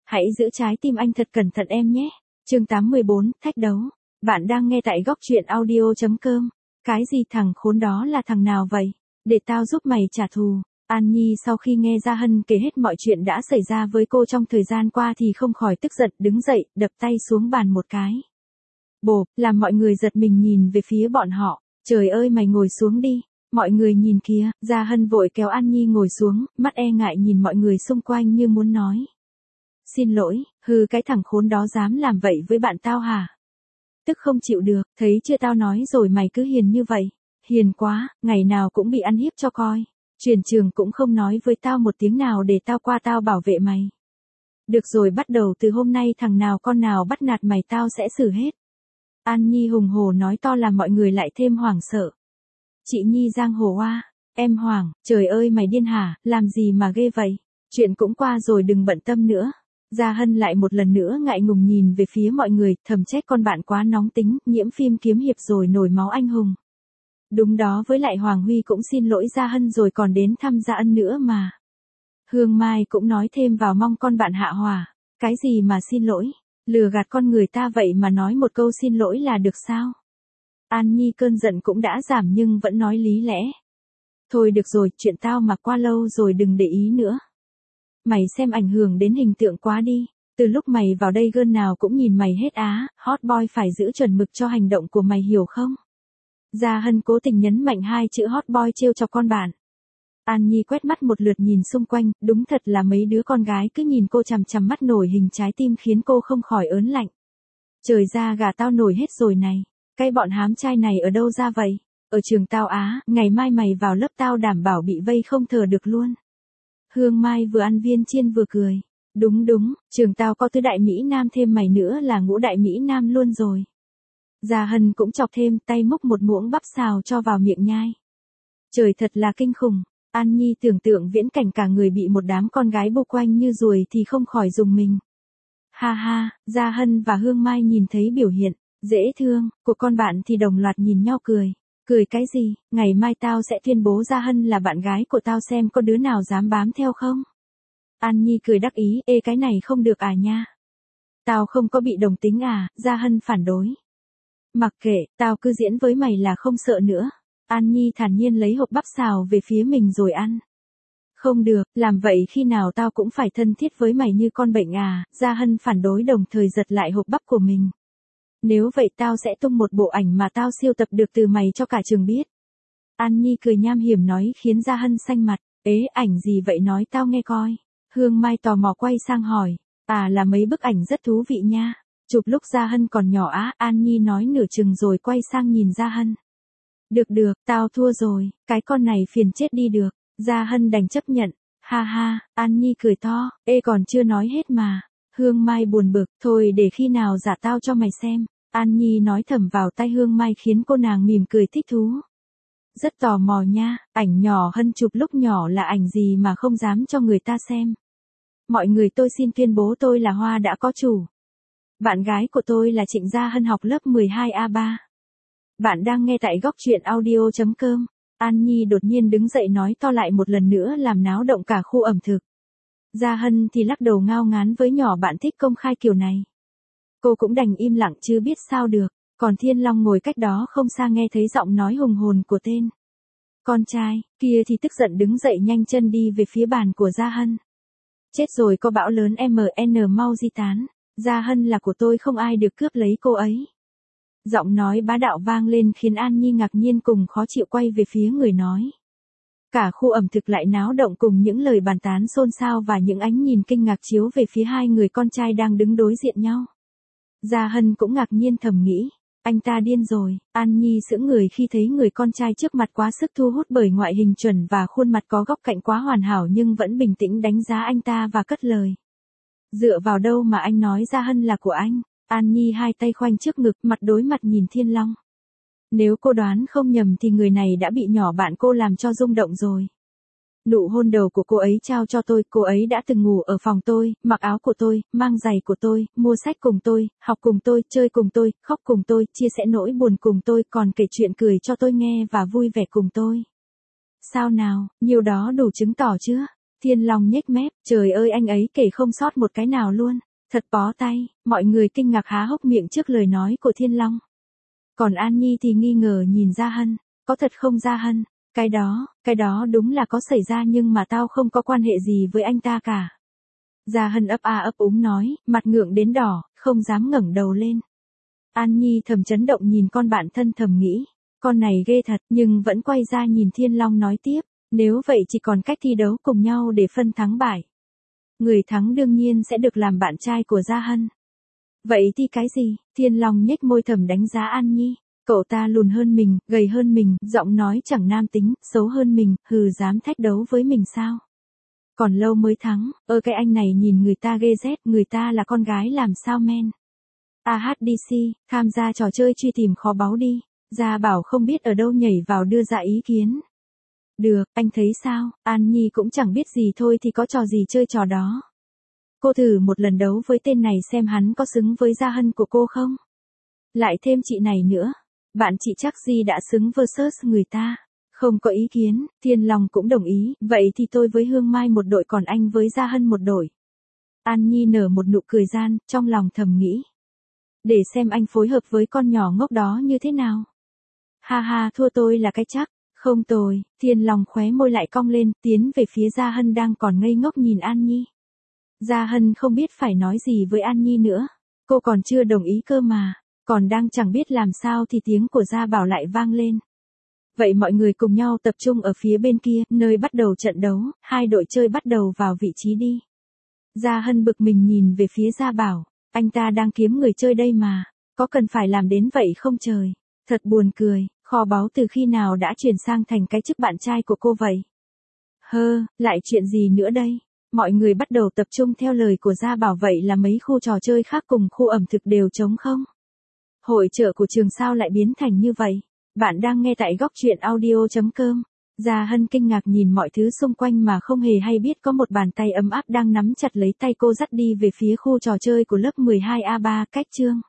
Hãy giữ trái tim anh thật cẩn thận em nhé. Chương 814, thách đấu. Bạn đang nghe tại góc truyện audio.com. Cái gì thằng khốn đó là thằng nào vậy? Để tao giúp mày trả thù. An Nhi sau khi nghe Gia Hân kể hết mọi chuyện đã xảy ra với cô trong thời gian qua thì không khỏi tức giận, đứng dậy, đập tay xuống bàn một cái. Bộp, làm mọi người giật mình nhìn về phía bọn họ. Trời ơi mày ngồi xuống đi. Mọi người nhìn kìa, Gia Hân vội kéo An Nhi ngồi xuống, mắt e ngại nhìn mọi người xung quanh như muốn nói. Xin lỗi, cái thằng khốn đó dám làm vậy với bạn tao hả? Tức không chịu được, thấy chưa tao nói rồi mày cứ hiền như vậy. Hiền quá, ngày nào cũng bị ăn hiếp cho coi. Truyền trường cũng không nói với tao một tiếng nào để tao qua tao bảo vệ mày. Được rồi, bắt đầu từ hôm nay thằng nào con nào bắt nạt mày tao sẽ xử hết. An Nhi hùng hổ nói to làm mọi người lại thêm hoảng sợ. Chị Nhi giang hồ oa, em Hoàng, trời ơi mày điên hả, làm gì mà ghê vậy? Chuyện cũng qua rồi đừng bận tâm nữa. Gia Hân lại một lần nữa ngại ngùng nhìn về phía mọi người, thầm trách con bạn quá nóng tính, nhiễm phim kiếm hiệp rồi nổi máu anh hùng. Đúng đó, với lại Hoàng Huy cũng xin lỗi Gia Hân rồi còn đến thăm Gia Ân nữa mà. Hương Mai cũng nói thêm vào mong con bạn hạ hòa. Cái gì mà xin lỗi, lừa gạt con người ta vậy mà nói một câu xin lỗi là được sao? An Nhi cơn giận cũng đã giảm nhưng vẫn nói lý lẽ. Thôi được rồi, chuyện tao mà qua lâu rồi đừng để ý nữa. Mày xem ảnh hưởng đến hình tượng quá đi. Từ lúc mày vào đây girl nào cũng nhìn mày hết á, hot boy phải giữ chuẩn mực cho hành động của mày hiểu không? Gia Hân cố tình nhấn mạnh hai chữ hot boy trêu cho con bạn. An Nhi quét mắt một lượt nhìn xung quanh, đúng thật là mấy đứa con gái cứ nhìn cô chằm chằm mắt nổi hình trái tim khiến cô không khỏi ớn lạnh. Trời ra gà tao nổi hết rồi này. Cái bọn hám trai này ở đâu ra vậy? Ở trường tao á, ngày mai mày vào lớp tao đảm bảo bị vây không thở được luôn. Hương Mai vừa ăn viên chiên vừa cười. Đúng, trường tao có tứ đại Mỹ Nam thêm mày nữa là ngũ đại Mỹ Nam luôn rồi. Gia Hân cũng chọc thêm tay múc một muỗng bắp xào cho vào miệng nhai. Trời thật là kinh khủng. An Nhi tưởng tượng viễn cảnh cả người bị một đám con gái bu quanh như ruồi thì không khỏi rùng mình. Ha ha, Gia Hân và Hương Mai nhìn thấy biểu hiện dễ thương của con bạn thì đồng loạt nhìn nhau cười. Cười cái gì, ngày mai tao sẽ tuyên bố Gia Hân là bạn gái của tao xem có đứa nào dám bám theo không? An Nhi cười đắc ý, ê cái này không được à nha. Tao không có bị đồng tính à, Gia Hân phản đối. Mặc kệ, tao cứ diễn với mày là không sợ nữa. An Nhi thản nhiên lấy hộp bắp xào về phía mình rồi ăn. Không được, làm vậy khi nào tao cũng phải thân thiết với mày như con bệnh à, Gia Hân phản đối đồng thời giật lại hộp bắp của mình. Nếu vậy tao sẽ tung một bộ ảnh mà tao siêu tập được từ mày cho cả trường biết. An Nhi cười nham hiểm nói khiến Gia Hân xanh mặt. Ế, ảnh gì vậy nói tao nghe coi. Hương Mai tò mò quay sang hỏi. À là mấy bức ảnh rất thú vị nha. Chụp lúc Gia Hân còn nhỏ á, An Nhi nói nửa chừng rồi quay sang nhìn Gia Hân. Được, tao thua rồi, cái con này phiền chết đi được. Gia Hân đành chấp nhận. Ha ha, An Nhi cười to, ê còn chưa nói hết mà. Hương Mai buồn bực, thôi để khi nào giả tao cho mày xem. An Nhi nói thầm vào tai Hương Mai khiến cô nàng mỉm cười thích thú. Rất tò mò nha, ảnh nhỏ Hân chụp lúc nhỏ là ảnh gì mà không dám cho người ta xem. Mọi người tôi xin tuyên bố tôi là Hoa đã có chủ. Bạn gái của tôi là Trịnh Gia Hân học lớp 12A3. Bạn đang nghe tại góc truyện audio.com. An Nhi đột nhiên đứng dậy nói to lại một lần nữa làm náo động cả khu ẩm thực. Gia Hân thì lắc đầu ngao ngán với nhỏ bạn thích công khai kiểu này. Cô cũng đành im lặng chứ biết sao được, còn Thiên Long ngồi cách đó không xa nghe thấy giọng nói hùng hồn của tên con trai kia thì tức giận đứng dậy nhanh chân đi về phía bàn của Gia Hân. Chết rồi, có bão lớn MN mau di tán, Gia Hân là của tôi không ai được cướp lấy cô ấy. Giọng nói bá đạo vang lên khiến An Nhi ngạc nhiên cùng khó chịu quay về phía người nói. Cả khu ẩm thực lại náo động cùng những lời bàn tán xôn xao và những ánh nhìn kinh ngạc chiếu về phía hai người con trai đang đứng đối diện nhau. Gia Hân cũng ngạc nhiên thầm nghĩ, anh ta điên rồi. An Nhi sững người khi thấy người con trai trước mặt quá sức thu hút bởi ngoại hình chuẩn và khuôn mặt có góc cạnh quá hoàn hảo nhưng vẫn bình tĩnh đánh giá anh ta và cất lời. Dựa vào đâu mà anh nói Gia Hân là của anh? An Nhi hai tay khoanh trước ngực, mặt đối mặt nhìn Thiên Long. Nếu cô đoán không nhầm thì người này đã bị nhỏ bạn cô làm cho rung động rồi. Nụ hôn đầu của cô ấy trao cho tôi, cô ấy đã từng ngủ ở phòng tôi, mặc áo của tôi, mang giày của tôi, mua sách cùng tôi, học cùng tôi, chơi cùng tôi, khóc cùng tôi, chia sẻ nỗi buồn cùng tôi, còn kể chuyện cười cho tôi nghe và vui vẻ cùng tôi. Sao nào, nhiều đó đủ chứng tỏ chưa? Thiên Long nhếch mép, trời ơi anh ấy kể không sót một cái nào luôn. Thật bó tay, mọi người kinh ngạc há hốc miệng trước lời nói của Thiên Long. Còn An Nhi thì nghi ngờ nhìn Gia Hân, có thật không Gia Hân? Cái đó đúng là có xảy ra nhưng mà tao không có quan hệ gì với anh ta cả. Gia Hân ấp a ấp úng nói, mặt ngượng đến đỏ, không dám ngẩng đầu lên. An Nhi thầm chấn động nhìn con bạn thân thầm nghĩ, con này ghê thật nhưng vẫn quay ra nhìn Thiên Long nói tiếp, nếu vậy chỉ còn cách thi đấu cùng nhau để phân thắng bại. Người thắng đương nhiên sẽ được làm bạn trai của Gia Hân. Vậy thì cái gì? Thiên Long nhếch môi thầm đánh giá An Nhi. Cậu ta lùn hơn mình, gầy hơn mình, giọng nói chẳng nam tính, xấu hơn mình, dám thách đấu với mình sao? Còn lâu mới thắng, cái anh này nhìn người ta ghê rét, người ta là con gái làm sao men. AHDC, tham gia trò chơi truy tìm kho báu đi. Gia Bảo không biết ở đâu nhảy vào đưa ra ý kiến. Được, anh thấy sao? An Nhi cũng chẳng biết gì thôi thì có trò gì chơi trò đó. Cô thử một lần đấu với tên này xem hắn có xứng với Gia Hân của cô không? Lại thêm chị này nữa. Bạn chị chắc gì đã xứng versus người ta. Không có ý kiến, Thiên Long cũng đồng ý, vậy thì tôi với Hương Mai một đội còn anh với Gia Hân một đội. An Nhi nở một nụ cười gian, trong lòng thầm nghĩ. Để xem anh phối hợp với con nhỏ ngốc đó như thế nào. Ha ha, thua tôi là cái chắc. Không tồi, Thiên Long khóe môi lại cong lên, tiến về phía Gia Hân đang còn ngây ngốc nhìn An Nhi. Gia Hân không biết phải nói gì với An Nhi nữa. Cô còn chưa đồng ý cơ mà. Còn đang chẳng biết làm sao thì tiếng của Gia Bảo lại vang lên. Vậy mọi người cùng nhau tập trung ở phía bên kia, nơi bắt đầu trận đấu, hai đội chơi bắt đầu vào vị trí đi. Gia Hân bực mình nhìn về phía Gia Bảo, anh ta đang kiếm người chơi đây mà, có cần phải làm đến vậy không trời? Thật buồn cười, kho báu từ khi nào đã chuyển sang thành cái chức bạn trai của cô vậy? Lại chuyện gì nữa đây? Mọi người bắt đầu tập trung theo lời của Gia Bảo, vậy là mấy khu trò chơi khác cùng khu ẩm thực đều trống không? Hội chợ của trường sao lại biến thành như vậy? Bạn đang nghe tại góc truyện audio.com. Gia Hân kinh ngạc nhìn mọi thứ xung quanh mà không hề hay biết có một bàn tay ấm áp đang nắm chặt lấy tay cô dắt đi về phía khu trò chơi của lớp 12A3 cách chương.